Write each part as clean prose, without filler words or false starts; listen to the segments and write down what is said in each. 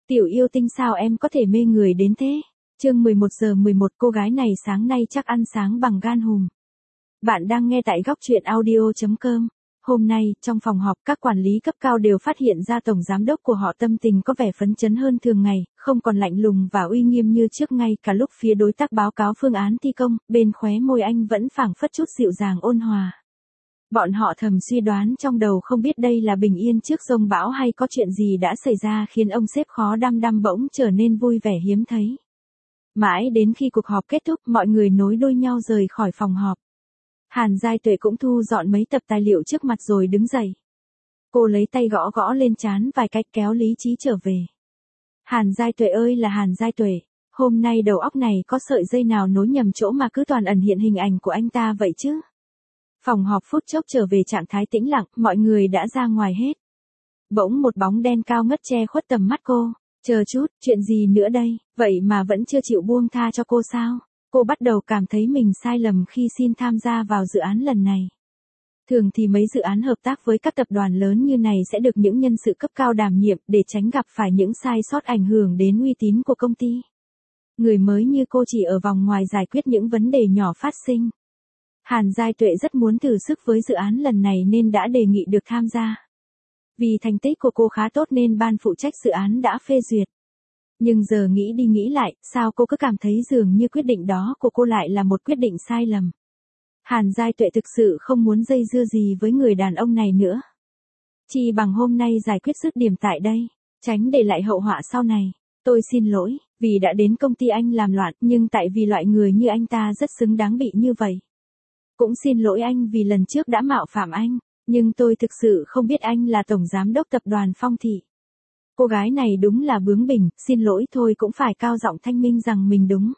Tiểu yêu tinh sao em có thể mê người đến thế? Chương 11:11 cô gái này sáng nay chắc ăn sáng bằng gan hùm. Bạn đang nghe tại góc truyện audio.com. Hôm nay, trong phòng họp các quản lý cấp cao đều phát hiện ra tổng giám đốc của họ tâm tình có vẻ phấn chấn hơn thường ngày, không còn lạnh lùng và uy nghiêm như trước ngay cả lúc phía đối tác báo cáo phương án thi công, bên khóe môi anh vẫn phảng phất chút dịu dàng ôn hòa. Bọn họ thầm suy đoán trong đầu không biết đây là bình yên trước giông bão hay có chuyện gì đã xảy ra khiến ông sếp khó đăm đăm bỗng trở nên vui vẻ hiếm thấy. Mãi đến khi cuộc họp kết thúc mọi người nối đuôi nhau rời khỏi phòng họp. Hàn Giai Tuệ cũng thu dọn mấy tập tài liệu trước mặt rồi đứng dậy. Cô lấy tay gõ gõ lên trán vài cách kéo lý trí trở về. Hàn Giai Tuệ ơi là Hàn Giai Tuệ, hôm nay đầu óc này có sợi dây nào nối nhầm chỗ mà cứ toàn ẩn hiện hình ảnh của anh ta vậy chứ? Phòng họp phút chốc trở về trạng thái tĩnh lặng, mọi người đã ra ngoài hết. Bỗng một bóng đen cao ngất che khuất tầm mắt cô. Chờ chút, chuyện gì nữa đây, vậy mà vẫn chưa chịu buông tha cho cô sao? Cô bắt đầu cảm thấy mình sai lầm khi xin tham gia vào dự án lần này. Thường thì mấy dự án hợp tác với các tập đoàn lớn như này sẽ được những nhân sự cấp cao đảm nhiệm để tránh gặp phải những sai sót ảnh hưởng đến uy tín của công ty. Người mới như cô chỉ ở vòng ngoài giải quyết những vấn đề nhỏ phát sinh. Hàn Giai Tuệ rất muốn thử sức với dự án lần này nên đã đề nghị được tham gia. Vì thành tích của cô khá tốt nên ban phụ trách dự án đã phê duyệt. Nhưng giờ nghĩ đi nghĩ lại, sao cô cứ cảm thấy dường như quyết định đó của cô lại là một quyết định sai lầm. Hàn Giai Tuệ thực sự không muốn dây dưa gì với người đàn ông này nữa. Chỉ bằng hôm nay giải quyết dứt điểm tại đây, tránh để lại hậu họa sau này. Tôi xin lỗi, vì đã đến công ty anh làm loạn, nhưng tại vì loại người như anh ta rất xứng đáng bị như vậy. Cũng xin lỗi anh vì lần trước đã mạo phạm anh, nhưng tôi thực sự không biết anh là tổng giám đốc tập đoàn Phong Thị. Cô gái này đúng là bướng bỉnh, xin lỗi thôi cũng phải cao giọng thanh minh rằng mình đúng.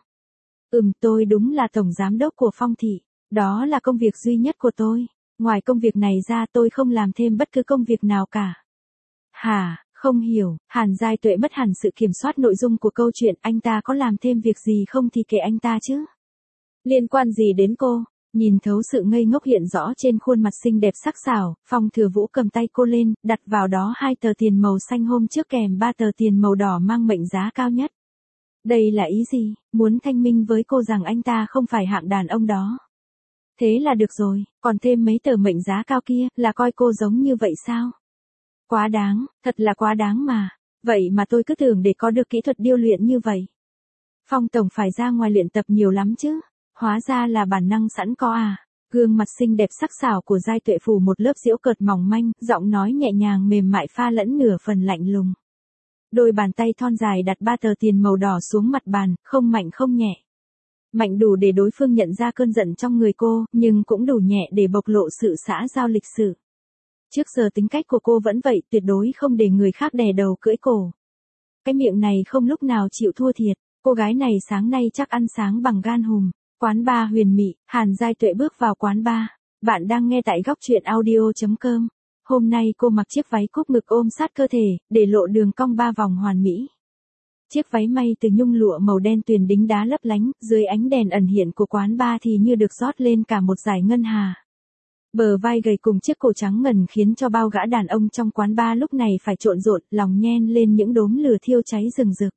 Tôi đúng là tổng giám đốc của Phong Thị, đó là công việc duy nhất của tôi, ngoài công việc này ra tôi không làm thêm bất cứ công việc nào cả. Hả, không hiểu, Hàn Giai Tuệ mất hẳn sự kiểm soát nội dung của câu chuyện, anh ta có làm thêm việc gì không thì kệ anh ta chứ. Liên quan gì đến cô? Nhìn thấu sự ngây ngốc hiện rõ trên khuôn mặt xinh đẹp sắc sảo, Phong Thừa Vũ cầm tay cô lên, đặt vào đó 2 tờ tiền màu xanh hôm trước kèm 3 tờ tiền màu đỏ mang mệnh giá cao nhất. Đây là ý gì, muốn thanh minh với cô rằng anh ta không phải hạng đàn ông đó. Thế là được rồi, còn thêm mấy tờ mệnh giá cao kia, là coi cô giống như vậy sao? Quá đáng, thật là quá đáng mà, vậy mà tôi cứ tưởng để có được kỹ thuật điêu luyện như vậy. Phong tổng phải ra ngoài luyện tập nhiều lắm chứ. Hóa ra là bản năng sẵn có à. Gương mặt xinh đẹp sắc sảo của Giai Tuệ phủ một lớp giễu cợt mỏng manh, giọng nói nhẹ nhàng mềm mại pha lẫn nửa phần lạnh lùng. Đôi bàn tay thon dài đặt 3 tờ tiền màu đỏ xuống mặt bàn, không mạnh không nhẹ. Mạnh đủ để đối phương nhận ra cơn giận trong người cô, nhưng cũng đủ nhẹ để bộc lộ sự xã giao lịch sự. Trước giờ tính cách của cô vẫn vậy, tuyệt đối không để người khác đè đầu cưỡi cổ. Cái miệng này không lúc nào chịu thua thiệt, cô gái này sáng nay chắc ăn sáng bằng gan hùm. Quán bar huyền mị, Hàn Giai Tuệ bước vào quán bar. Bạn đang nghe tại góc truyện audio.com. Hôm nay cô mặc chiếc váy cúp ngực ôm sát cơ thể, để lộ đường cong 3 vòng hoàn mỹ. Chiếc váy may từ nhung lụa màu đen tuyền đính đá lấp lánh, dưới ánh đèn ẩn hiện của quán bar thì như được rót lên cả một dải ngân hà. Bờ vai gầy cùng chiếc cổ trắng ngần khiến cho bao gã đàn ông trong quán bar lúc này phải trộn rộn, lòng nhen lên những đốm lửa thiêu cháy rừng rực.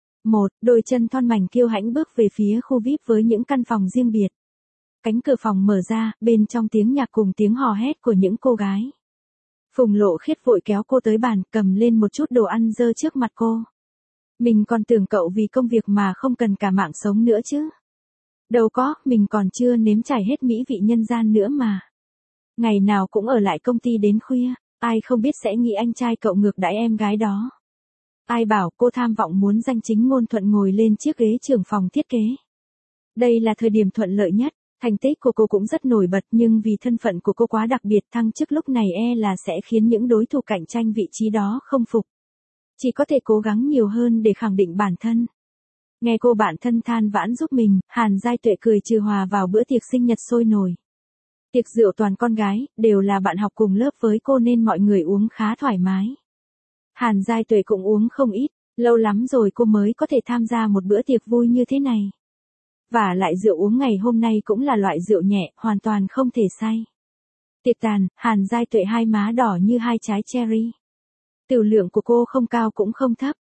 Đôi chân thon mảnh kiêu hãnh bước về phía khu VIP với những căn phòng riêng biệt. Cánh cửa phòng mở ra, bên trong tiếng nhạc cùng tiếng hò hét của những cô gái. Phùng Lộ Khiết vội kéo cô tới bàn, cầm lên một chút đồ ăn dơ trước mặt cô. Mình còn tưởng cậu vì công việc mà không cần cả mạng sống nữa chứ. Đâu có, mình còn chưa nếm trải hết mỹ vị nhân gian nữa mà. Ngày nào cũng ở lại công ty đến khuya, ai không biết sẽ nghĩ anh trai cậu ngược đãi em gái đó. Ai bảo cô tham vọng muốn danh chính ngôn thuận ngồi lên chiếc ghế trưởng phòng thiết kế. Đây là thời điểm thuận lợi nhất, thành tích của cô cũng rất nổi bật nhưng vì thân phận của cô quá đặc biệt thăng chức lúc này là sẽ khiến những đối thủ cạnh tranh vị trí đó không phục. Chỉ có thể cố gắng nhiều hơn để khẳng định bản thân. Nghe cô bạn thân than vãn giúp mình, Hàn Giai Tuệ cười trừ hòa vào bữa tiệc sinh nhật sôi nổi. Tiệc rượu toàn con gái, đều là bạn học cùng lớp với cô nên mọi người uống khá thoải mái. Hàn Giai Tuệ cũng uống không ít, lâu lắm rồi cô mới có thể tham gia một bữa tiệc vui như thế này. Và lại rượu uống ngày hôm nay cũng là loại rượu nhẹ, hoàn toàn không thể say. Tiệc tàn, Hàn Giai Tuệ hai má đỏ như hai trái cherry. Tiểu lượng của cô không cao cũng không thấp,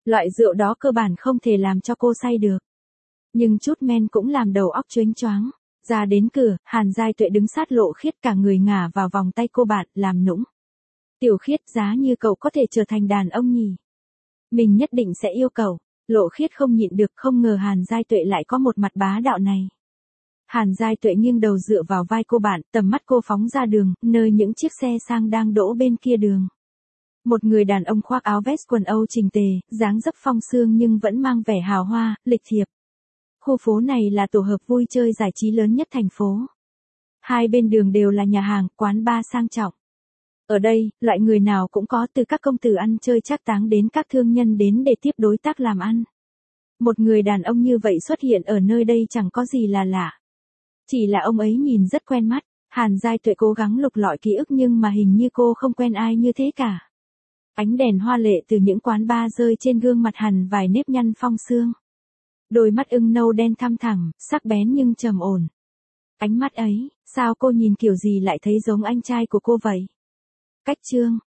Loại rượu đó cơ bản không thể làm cho cô say được. Nhưng chút men cũng làm đầu óc choáng choáng. Ra đến cửa, Hàn Giai Tuệ đứng sát Lộ Khiết, cả người ngả vào vòng tay cô bạn, làm nũng. Tiểu Khiết, giá như cậu có thể trở thành đàn ông nhỉ? Mình nhất định sẽ yêu cậu. Lộ Khiết không nhịn được, không ngờ Hàn Giai Tuệ lại có một mặt bá đạo này. Hàn Giai Tuệ nghiêng đầu dựa vào vai cô bạn, tầm mắt cô phóng ra đường, nơi những chiếc xe sang đang đỗ bên kia đường. Một người đàn ông khoác áo vest quần Âu chỉnh tề, dáng dấp phong sương nhưng vẫn mang vẻ hào hoa, lịch thiệp. Khu phố này là tổ hợp vui chơi giải trí lớn nhất thành phố. Hai bên đường đều là nhà hàng, quán bar sang trọng. Ở đây, loại người nào cũng có, từ các công tử ăn chơi trác táng đến các thương nhân đến để tiếp đối tác làm ăn. Một người đàn ông như vậy xuất hiện ở nơi đây chẳng có gì là lạ. Chỉ là ông ấy nhìn rất quen mắt. Hàn Giai Tuệ cố gắng lục lọi ký ức nhưng mà hình như cô không quen ai như thế cả. Ánh đèn hoa lệ từ những quán bar rơi trên gương mặt hằn vài nếp nhăn phong sương. Đôi mắt ưng nâu đen thăm thẳm, sắc bén nhưng trầm ổn. Ánh mắt ấy, sao cô nhìn kiểu gì lại thấy giống anh trai của cô vậy? Cách Trương,